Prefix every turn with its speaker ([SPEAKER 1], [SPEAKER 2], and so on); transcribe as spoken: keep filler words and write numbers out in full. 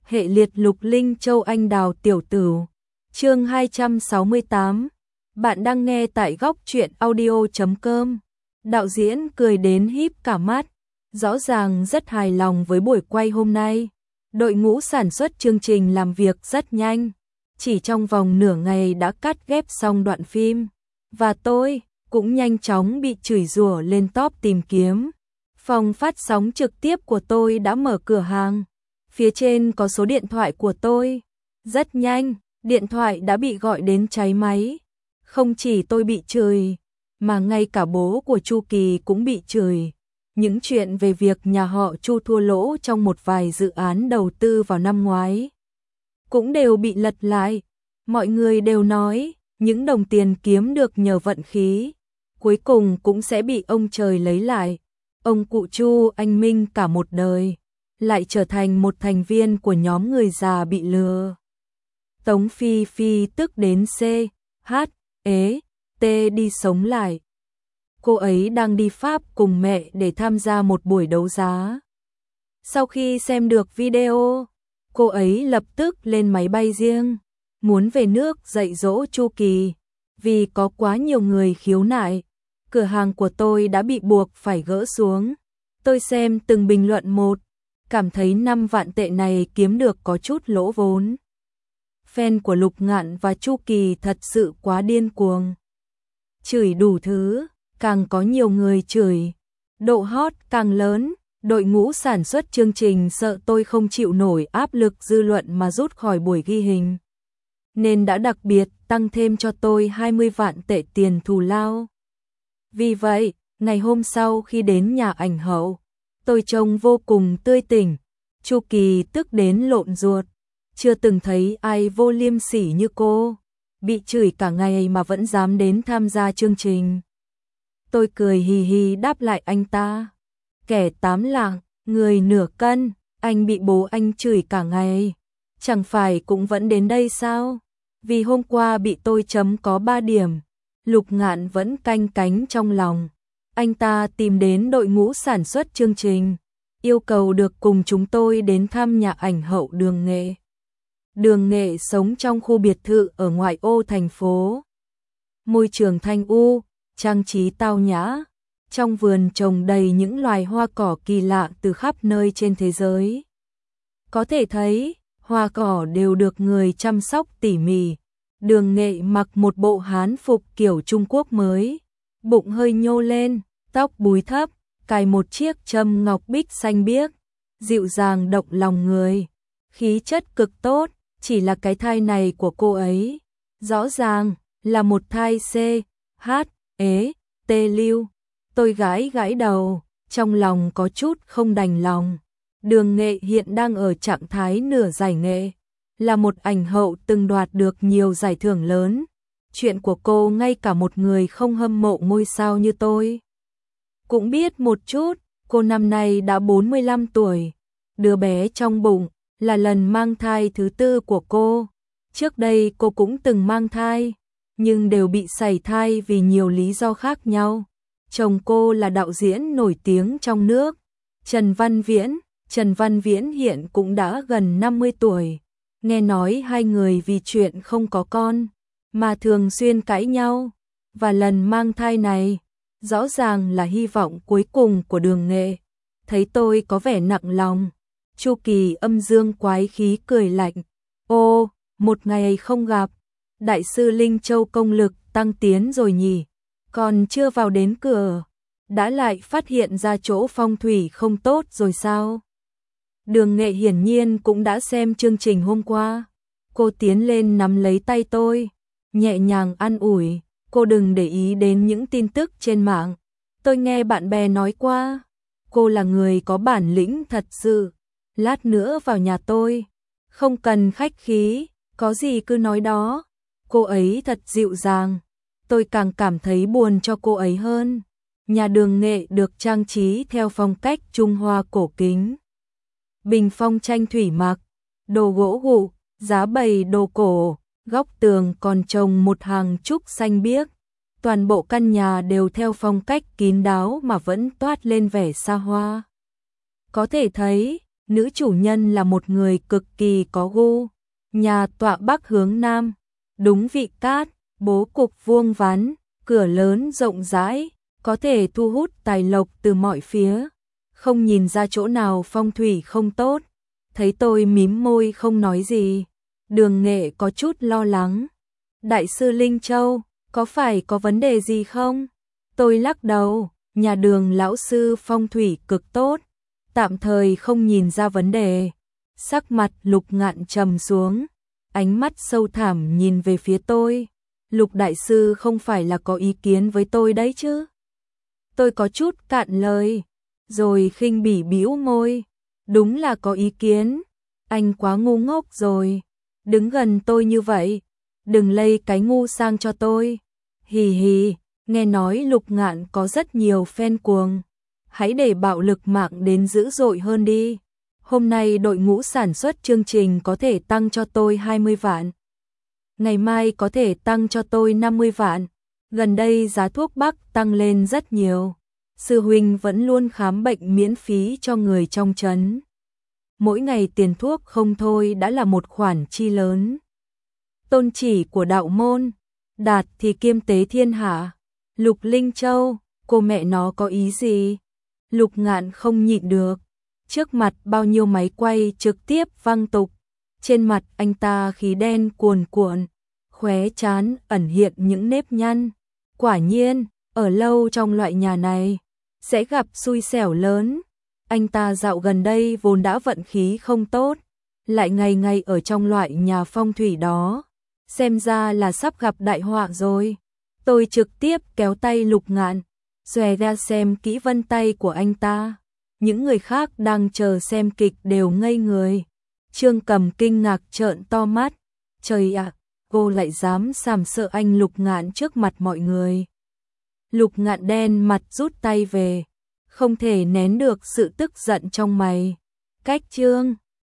[SPEAKER 1] hệ liệt Lục Linh Châu Anh Đào Tiểu Tửu. Chương hai trăm sáu mươi tám. Bạn đang nghe tại góc truyện audio chấm com. Đạo diễn cười đến híp cả mắt, rõ ràng rất hài lòng với buổi quay hôm nay. Đội ngũ sản xuất chương trình làm việc rất nhanh, chỉ trong vòng nửa ngày đã cắt ghép xong đoạn phim, và tôi cũng nhanh chóng bị chửi rủa lên top tìm kiếm. Phòng phát sóng trực tiếp của tôi đã mở cửa hàng, phía trên có số điện thoại của tôi. Rất nhanh, điện thoại đã bị gọi đến cháy máy. Không chỉ tôi bị chửi, mà ngay cả bố của Chu Kỳ cũng bị chửi. Những chuyện về việc nhà họ Chu thua lỗ trong một vài dự án đầu tư vào năm ngoái cũng đều bị lật lại. Mọi người đều nói, những đồng tiền kiếm được nhờ vận khí, cuối cùng cũng sẽ bị ông trời lấy lại. Ông cụ Chu anh minh cả một đời, lại trở thành một thành viên của nhóm người già bị lừa. Tống Phi Phi tức đến C, H, ế, T đi sống lại. Cô ấy đang đi Pháp cùng mẹ để tham gia một buổi đấu giá. Sau khi xem được video, cô ấy lập tức lên máy bay riêng, muốn về nước dạy dỗ Chu Kỳ, vì có quá nhiều người khiếu nại. Cửa hàng của tôi đã bị buộc phải gỡ xuống. Tôi xem từng bình luận một, cảm thấy năm vạn tệ này kiếm được có chút lỗ vốn. Fan của Lục Ngạn và Chu Kỳ thật sự quá điên cuồng. Chửi đủ thứ, càng có nhiều người chửi. Độ hot càng lớn, đội ngũ sản xuất chương trình sợ tôi không chịu nổi áp lực dư luận mà rút khỏi buổi ghi hình, nên đã đặc biệt tăng thêm cho tôi hai mươi vạn tệ tiền thù lao. Vì vậy, ngày hôm sau khi đến nhà ảnh hậu, tôi trông vô cùng tươi tỉnh. Chu Kỳ tức đến lộn ruột, chưa từng thấy ai vô liêm sỉ như cô, bị chửi cả ngày mà vẫn dám đến tham gia chương trình. Tôi cười hì hì đáp lại anh ta, kẻ tám lạng, người nửa cân, anh bị bố anh chửi cả ngày, chẳng phải cũng vẫn đến đây sao? Vì hôm qua bị tôi chấm có ba điểm. Lục Ngạn vẫn canh cánh trong lòng. Anh ta tìm đến đội ngũ sản xuất chương trình, yêu cầu được cùng chúng tôi đến thăm nhà ảnh hậu Đường Nghệ. Đường Nghệ sống trong khu biệt thự ở ngoại ô thành phố. Môi trường thanh u, trang trí tao nhã. Trong vườn trồng đầy những loài hoa cỏ kỳ lạ từ khắp nơi trên thế giới. Có thể thấy, hoa cỏ đều được người chăm sóc tỉ mỉ. Đường Nghệ mặc một bộ hán phục kiểu Trung Quốc mới, bụng hơi nhô lên, tóc búi thấp, cài một chiếc châm ngọc bích xanh biếc, dịu dàng động lòng người, khí chất cực tốt. Chỉ là cái thai này của cô ấy, rõ ràng là một thai C, H, ế, T lưu. Tôi gãi gãi đầu, trong lòng có chút không đành lòng. Đường Nghệ hiện đang ở trạng thái nửa giải nghệ, là một ảnh hậu từng đoạt được nhiều giải thưởng lớn. Chuyện của cô ngay cả một người không hâm mộ ngôi sao như tôi cũng biết một chút. Cô năm nay đã bốn mươi lăm tuổi. Đứa bé trong bụng là lần mang thai thứ tư của cô. Trước đây cô cũng từng mang thai, nhưng đều bị sảy thai vì nhiều lý do khác nhau. Chồng cô là đạo diễn nổi tiếng trong nước, Trần Văn Viễn. Trần Văn Viễn hiện cũng đã gần năm mươi tuổi. Nghe nói hai người vì chuyện không có con mà thường xuyên cãi nhau, và lần mang thai này rõ ràng là hy vọng cuối cùng của Đường Nghệ. Thấy tôi có vẻ nặng lòng, Chu Kỳ âm dương quái khí cười lạnh. Ô, một ngày không gặp, đại sư Linh Châu công lực tăng tiến rồi nhỉ? Còn chưa vào đến cửa, đã lại phát hiện ra chỗ phong thủy không tốt rồi sao? Đường Nghệ hiển nhiên cũng đã xem chương trình hôm qua. Cô tiến lên nắm lấy tay tôi, nhẹ nhàng an ủi. Cô đừng để ý đến những tin tức trên mạng. Tôi nghe bạn bè nói qua, cô là người có bản lĩnh thật sự. Lát nữa vào nhà tôi, không cần khách khí, có gì cứ nói đó. Cô ấy thật dịu dàng. Tôi càng cảm thấy buồn cho cô ấy hơn. Nhà Đường Nghệ được trang trí theo phong cách Trung Hoa cổ kính. Bình phong tranh thủy mặc, đồ gỗ gụ, giá bày đồ cổ, góc tường còn trồng một hàng trúc xanh biếc. Toàn bộ căn nhà đều theo phong cách kín đáo mà vẫn toát lên vẻ xa hoa. Có thể thấy, Nữ chủ nhân là một người cực kỳ có gu, nhà tọa bắc hướng nam, đúng vị cát, bố cục vuông vắn, cửa lớn rộng rãi, có thể thu hút tài lộc từ mọi phía, không nhìn ra chỗ nào phong thủy không tốt. Thấy tôi mím môi không nói gì, Đường Nghệ có chút lo lắng. Đại sư Linh Châu, có phải có vấn đề gì không? Tôi lắc đầu, nhà Đường lão sư phong thủy cực tốt, tạm thời không nhìn ra vấn đề. Sắc mặt Lục Ngạn trầm xuống, ánh mắt sâu thẳm nhìn về phía tôi. Lục đại sư không phải là có ý kiến với tôi đấy chứ? Tôi có chút cạn lời, rồi khinh bỉ bĩu môi. Đúng là có ý kiến, anh quá ngu ngốc rồi. Đứng gần tôi như vậy, đừng lây cái ngu sang cho tôi. Hì hì, nghe nói Lục Ngạn có rất nhiều fan cuồng. Hãy để bạo lực mạng đến dữ dội hơn đi. Hôm nay đội ngũ sản xuất chương trình có thể tăng cho tôi hai mươi vạn. Ngày mai có thể tăng cho tôi năm mươi vạn. Gần đây giá thuốc bắc tăng lên rất nhiều. Sư huynh vẫn luôn khám bệnh miễn phí cho người trong trấn. Mỗi ngày tiền thuốc không thôi đã là một khoản chi lớn. Tôn chỉ của đạo môn, đạt thì kiêm tế thiên hạ. Lục Linh Châu, cô mẹ nó có ý gì? Lục Ngạn không nhịn được. Trước mặt bao nhiêu máy quay trực tiếp văng tục. Trên mặt anh ta khí đen cuồn cuộn, khóe trán ẩn hiện những nếp nhăn. Quả nhiên, ở lâu trong loại nhà này, sẽ gặp xui xẻo lớn. Anh ta dạo gần đây vốn đã vận khí không tốt, lại ngày ngày ở trong loại nhà phong thủy đó. Xem ra là sắp gặp đại họa rồi. Tôi trực tiếp kéo tay Lục Ngạn, xòe ra xem kỹ vân tay của anh ta. Những người khác đang chờ xem kịch đều ngây người. Trương Cầm kinh ngạc trợn to mắt. Trời ạ, cô lại dám sàm sợ anh Lục Ngạn trước mặt mọi người. Lục Ngạn đen mặt rút tay về, không thể nén được sự tức giận trong mày. Cách Trương